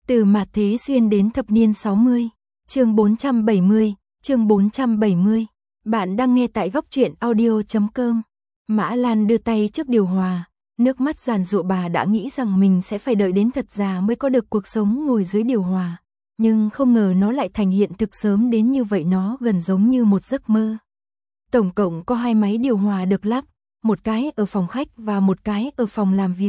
Từ mạt thế xuyên đến thập niên 60, chương 470. Bạn đang nghe tại góc truyện audio.com. Mã Lan đưa tay trước điều hòa, nước mắt giàn giụa. Bà đã nghĩ rằng mình sẽ phải đợi đến thật già mới có được cuộc sống ngồi dưới điều hòa, nhưng không ngờ nó lại thành hiện thực sớm đến như vậy. Nó gần giống như một giấc mơ. Tổng cộng có 2 máy điều hòa được lắp, một cái ở phòng khách và một cái ở phòng làm việc.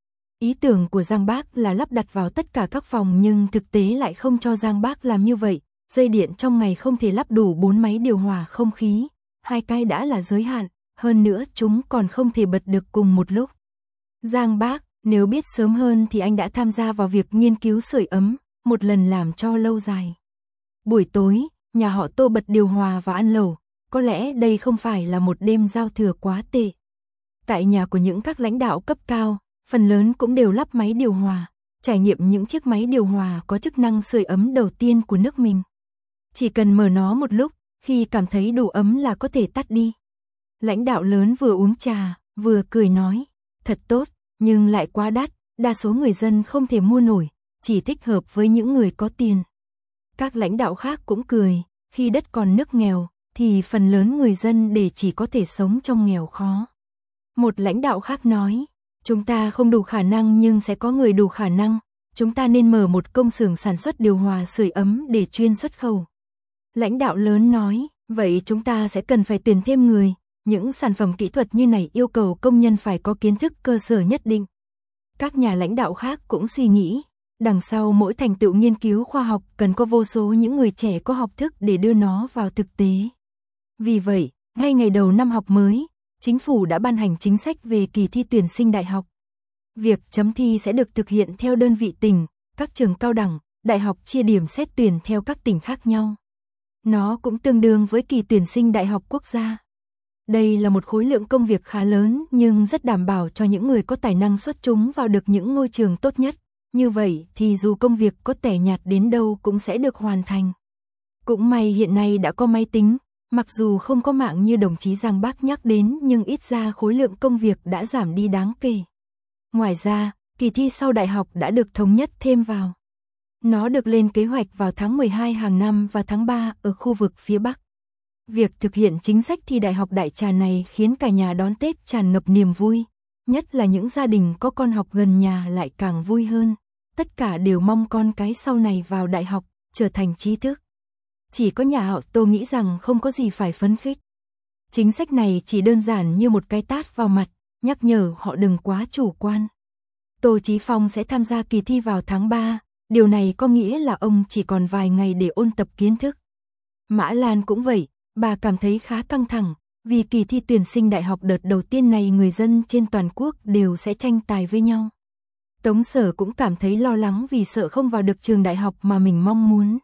Ý tưởng của Giang Bác là lắp đặt vào tất cả các phòng, nhưng thực tế lại không cho Giang Bác làm như vậy. Dây điện trong ngày không thể lắp đủ 4 máy điều hòa không khí, 2 cái đã là giới hạn, hơn nữa chúng còn không thể bật được cùng một lúc. Giang Bác, nếu biết sớm hơn thì anh đã tham gia vào việc nghiên cứu sưởi ấm, một lần làm cho lâu dài. Buổi tối, nhà họ Tô bật điều hòa và ăn lẩu, có lẽ đây không phải là một đêm giao thừa quá tệ. Tại nhà của những các lãnh đạo cấp cao, phần lớn cũng đều lắp máy điều hòa, trải nghiệm những chiếc máy điều hòa có chức năng sưởi ấm đầu tiên của nước mình. Chỉ cần mở nó một lúc, khi cảm thấy đủ ấm là có thể tắt đi. Lãnh đạo lớn vừa uống trà, vừa cười nói, thật tốt, nhưng lại quá đắt, đa số người dân không thể mua nổi, chỉ thích hợp với những người có tiền. Các lãnh đạo khác cũng cười, khi đất còn nước nghèo, thì phần lớn người dân để chỉ có thể sống trong nghèo khó. Một lãnh đạo khác nói, chúng ta không đủ khả năng nhưng sẽ có người đủ khả năng, chúng ta nên mở một công xưởng sản xuất điều hòa sưởi ấm để chuyên xuất khẩu. Lãnh đạo lớn nói, vậy chúng ta sẽ cần phải tuyển thêm người, những sản phẩm kỹ thuật như này yêu cầu công nhân phải có kiến thức cơ sở nhất định. Các nhà lãnh đạo khác cũng suy nghĩ, đằng sau mỗi thành tựu nghiên cứu khoa học cần có vô số những người trẻ có học thức để đưa nó vào thực tế. Vì vậy, ngay ngày đầu năm học mới, chính phủ đã ban hành chính sách về kỳ thi tuyển sinh đại học. Việc chấm thi sẽ được thực hiện theo đơn vị tỉnh, các trường cao đẳng, đại học chia điểm xét tuyển theo các tỉnh khác nhau. Nó cũng tương đương với kỳ tuyển sinh đại học quốc gia. Đây là một khối lượng công việc khá lớn nhưng rất đảm bảo cho những người có tài năng xuất chúng vào được những ngôi trường tốt nhất. Như vậy thì dù công việc có tẻ nhạt đến đâu cũng sẽ được hoàn thành. Cũng may hiện nay đã có máy tính, mặc dù không có mạng như đồng chí Giang Bác nhắc đến nhưng ít ra khối lượng công việc đã giảm đi đáng kể. Ngoài ra, kỳ thi sau đại học đã được thống nhất thêm vào. Nó được lên kế hoạch vào tháng 12 hàng năm và tháng 3 ở khu vực phía Bắc. Việc thực hiện chính sách thi đại học đại trà này khiến cả nhà đón Tết tràn ngập niềm vui, nhất là những gia đình có con học gần nhà lại càng vui hơn. Tất cả đều mong con cái sau này vào đại học, trở thành trí thức. Chỉ có nhà họ Tô nghĩ rằng không có gì phải phấn khích. Chính sách này chỉ đơn giản như một cái tát vào mặt, nhắc nhở họ đừng quá chủ quan. Tô Chí Phong sẽ tham gia kỳ thi vào tháng 3, điều này có nghĩa là ông chỉ còn vài ngày để ôn tập kiến thức. Mã Lan cũng vậy, bà cảm thấy khá căng thẳng, vì kỳ thi tuyển sinh đại học đợt đầu tiên này người dân trên toàn quốc đều sẽ tranh tài với nhau. Tống Sở cũng cảm thấy lo lắng vì sợ không vào được trường đại học mà mình mong muốn.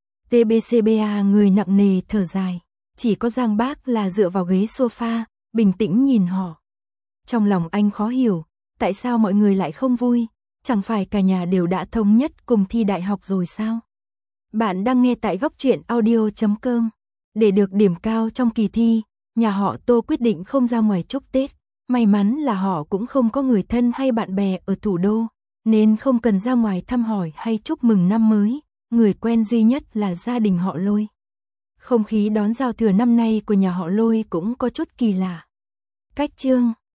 TBCBA người nặng nề thở dài, chỉ có Giang Bác là dựa vào ghế sofa, bình tĩnh nhìn họ. Trong lòng anh khó hiểu, tại sao mọi người lại không vui, chẳng phải cả nhà đều đã thống nhất cùng thi đại học rồi sao? Bạn đang nghe tại góc truyện audio.com. Để được điểm cao trong kỳ thi, nhà họ Tô quyết định không ra ngoài chúc Tết. May mắn là họ cũng không có người thân hay bạn bè ở thủ đô, nên không cần ra ngoài thăm hỏi hay chúc mừng năm mới. Người quen duy nhất là gia đình họ Lôi. Không khí đón giao thừa năm nay của nhà họ Lôi cũng có chút kỳ lạ. Cách chương